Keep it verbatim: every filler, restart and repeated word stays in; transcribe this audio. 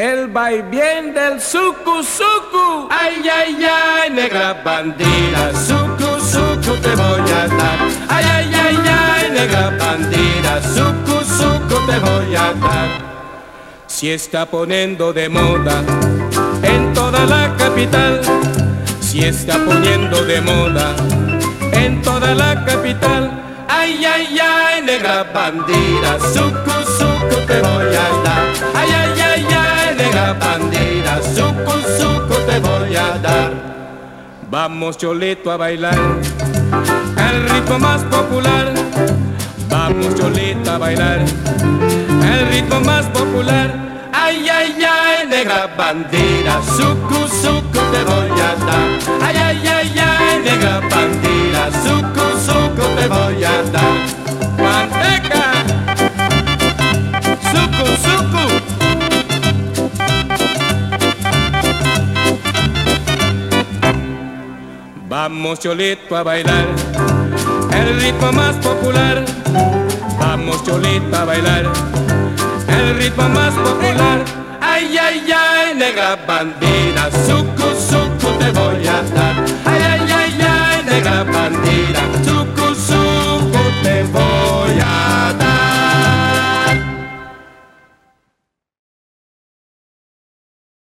El vaivén del suku suku. Ay, ay, ay, negra bandida, suku suku te voy a dar. Ay, ay, ay, ay, negra bandida, suku suku te voy a dar. Si está poniendo de moda en toda la capital, si está poniendo de moda en toda la capital. Ay, ay, ay, negra bandida, suku suku te voy a dar. Ay, ay, ay, ay, negra bandida, suku suku te voy a dar. Vamos, Cholito, a bailar el ritmo más popular. Vamos, Cholito, a bailar el ritmo más popular. Ay, ay, ay, negra bandida, suku suku te voy a dar. Ay, ay, ay, ay, negra bandida, suku suku te voy a dar. Manteca, suku suku. Vamos, Cholito, a bailar el ritmo más popular. Vamos, Cholito, a bailar el ritmo más popular. Ay, ay, ay, negra bandida, suku suku te voy a dar.